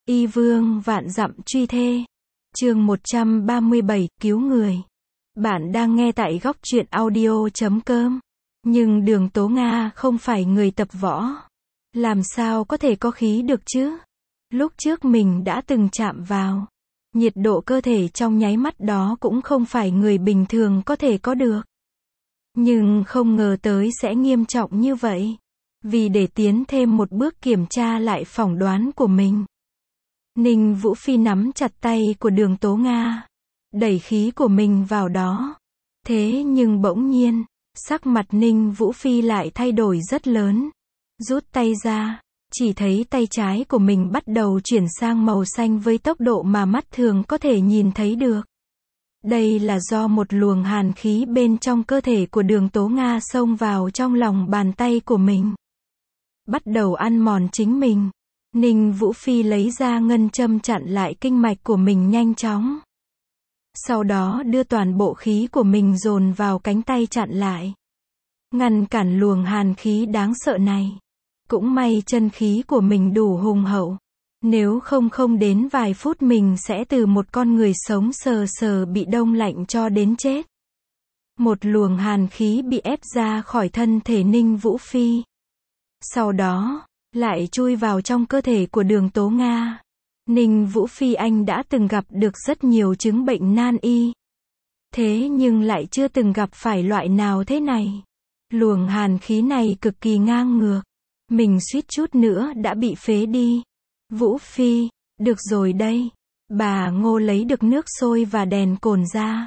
Y vương vạn dặm truy thê. Chương 137, cứu người. Bạn đang nghe tại góc truyện audio.com. Nhưng Đường Tố Nga không phải người tập võ. Làm sao có thể có khí được chứ? Lúc trước mình đã từng chạm vào. Nhiệt độ cơ thể trong nháy mắt đó cũng không phải người bình thường có thể có được. Nhưng không ngờ tới sẽ nghiêm trọng như vậy. Vì để tiến thêm một bước kiểm tra lại phỏng đoán của mình, Ninh Vũ Phi nắm chặt tay của Đường Tố Nga, đẩy khí của mình vào đó. Thế nhưng bỗng nhiên, sắc mặt Ninh Vũ Phi lại thay đổi rất lớn. Rút tay ra, chỉ thấy tay trái của mình bắt đầu chuyển sang màu xanh với tốc độ mà mắt thường có thể nhìn thấy được. Đây là do một luồng hàn khí bên trong cơ thể của Đường Tố Nga xông vào trong lòng bàn tay của mình, bắt đầu ăn mòn chính mình. Ninh Vũ Phi lấy ra ngân châm chặn lại kinh mạch của mình nhanh chóng. Sau đó đưa toàn bộ khí của mình dồn vào cánh tay chặn lại, ngăn cản luồng hàn khí đáng sợ này. Cũng may chân khí của mình đủ hùng hậu. Nếu không đến vài phút mình sẽ từ một con người sống sờ sờ bị đông lạnh cho đến chết. Một luồng hàn khí bị ép ra khỏi thân thể Ninh Vũ Phi. Sau đó, lại chui vào trong cơ thể của Đường Tố Nga. Ninh Vũ Phi anh đã từng gặp được rất nhiều chứng bệnh nan y. Thế nhưng lại chưa từng gặp phải loại nào thế này. Luồng hàn khí này cực kỳ ngang ngược. Mình suýt chút nữa đã bị phế đi. Vũ Phi, được rồi đây. Bà Ngô lấy được nước sôi và đèn cồn ra.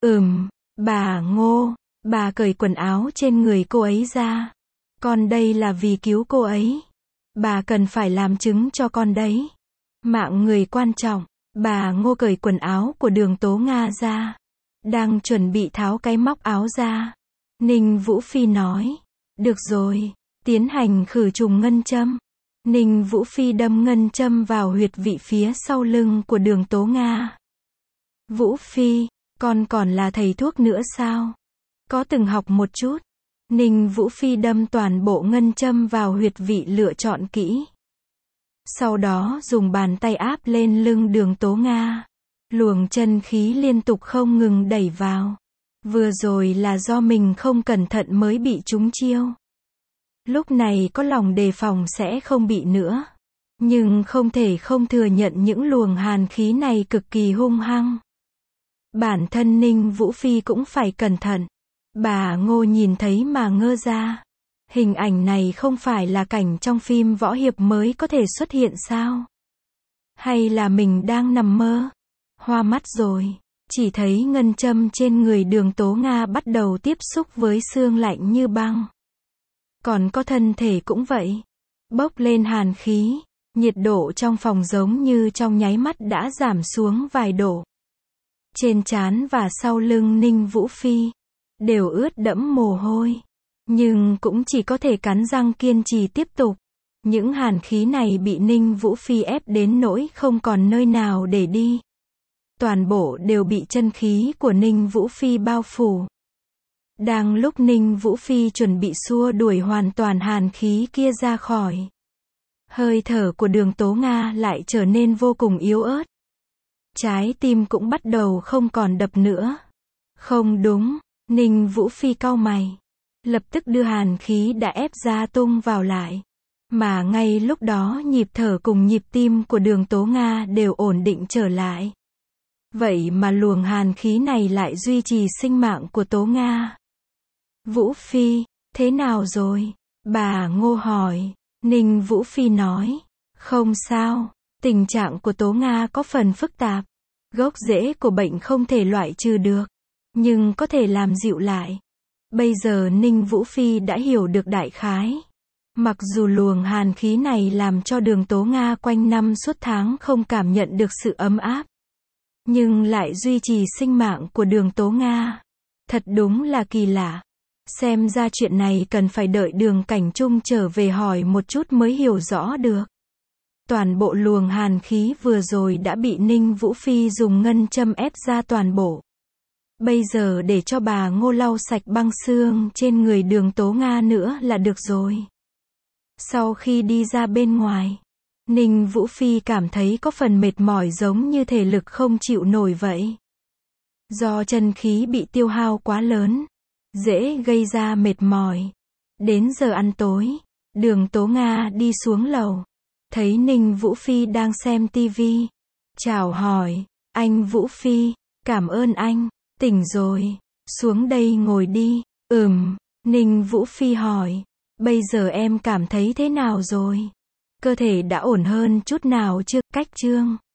Bà Ngô, bà cởi quần áo trên người cô ấy ra. Con đây là vì cứu cô ấy. Bà cần phải làm chứng cho con đấy. Mạng người quan trọng. Bà Ngô cởi quần áo của Đường Tố Nga ra. Đang chuẩn bị tháo cái móc áo ra. Ninh Vũ Phi nói. Được rồi, tiến hành khử trùng ngân châm. Ninh Vũ Phi đâm ngân châm vào huyệt vị phía sau lưng của Đường Tố Nga. Vũ Phi, con còn là thầy thuốc nữa sao? Có từng học một chút. Ninh Vũ Phi đâm toàn bộ ngân châm vào huyệt vị lựa chọn kỹ. Sau đó dùng bàn tay áp lên lưng Đường Tố Nga. Luồng chân khí liên tục không ngừng đẩy vào. Vừa rồi là do mình không cẩn thận mới bị trúng chiêu. Lúc này có lòng đề phòng sẽ không bị nữa. Nhưng không thể không thừa nhận những luồng hàn khí này cực kỳ hung hăng. Bản thân Ninh Vũ Phi cũng phải cẩn thận. Bà Ngô nhìn thấy mà ngơ ra. Hình ảnh này không phải là cảnh trong phim võ hiệp mới có thể xuất hiện sao? Hay là mình đang nằm mơ? Hoa mắt rồi. Chỉ thấy ngân châm trên người Đường Tố Nga bắt đầu tiếp xúc với xương lạnh như băng. Còn có thân thể cũng vậy. Bốc lên hàn khí. Nhiệt độ trong phòng giống như trong nháy mắt đã giảm xuống vài độ. Trên trán và sau lưng Ninh Vũ Phi đều ướt đẫm mồ hôi. Nhưng cũng chỉ có thể cắn răng kiên trì tiếp tục. Những hàn khí này bị Ninh Vũ Phi ép đến nỗi không còn nơi nào để đi. Toàn bộ đều bị chân khí của Ninh Vũ Phi bao phủ. Đang lúc Ninh Vũ Phi chuẩn bị xua đuổi hoàn toàn hàn khí kia ra khỏi, hơi thở của Đường Tố Nga lại trở nên vô cùng yếu ớt. Trái tim cũng bắt đầu không còn đập nữa. Không đúng, Ninh Vũ Phi cau mày. Lập tức đưa hàn khí đã ép ra tung vào lại. Mà ngay lúc đó nhịp thở cùng nhịp tim của Đường Tố Nga đều ổn định trở lại. Vậy mà luồng hàn khí này lại duy trì sinh mạng của Tố Nga. Vũ Phi, thế nào rồi? Bà Ngô hỏi. Ninh Vũ Phi nói. Không sao, tình trạng của Tố Nga có phần phức tạp. Gốc rễ của bệnh không thể loại trừ được, nhưng có thể làm dịu lại. Bây giờ Ninh Vũ Phi đã hiểu được đại khái. Mặc dù luồng hàn khí này làm cho Đường Tố Nga quanh năm suốt tháng không cảm nhận được sự ấm áp, nhưng lại duy trì sinh mạng của Đường Tố Nga. Thật đúng là kỳ lạ. Xem ra chuyện này cần phải đợi Đường Cảnh Trung trở về hỏi một chút mới hiểu rõ được. Toàn bộ luồng hàn khí vừa rồi đã bị Ninh Vũ Phi dùng ngân châm ép ra toàn bộ. Bây giờ để cho bà Ngô lau sạch băng xương trên người Đường Tố Nga nữa là được rồi. Sau khi đi ra bên ngoài, Ninh Vũ Phi cảm thấy có phần mệt mỏi giống như thể lực không chịu nổi vậy. Do chân khí bị tiêu hao quá lớn, dễ gây ra mệt mỏi. Đến giờ ăn tối, Đường Tố Nga đi xuống lầu, thấy Ninh Vũ Phi đang xem tivi. Chào hỏi, anh Vũ Phi, cảm ơn anh, tỉnh rồi, xuống đây ngồi đi. Ninh Vũ Phi hỏi, bây giờ em cảm thấy thế nào rồi? Cơ thể đã ổn hơn chút nào chưa? Cách Trương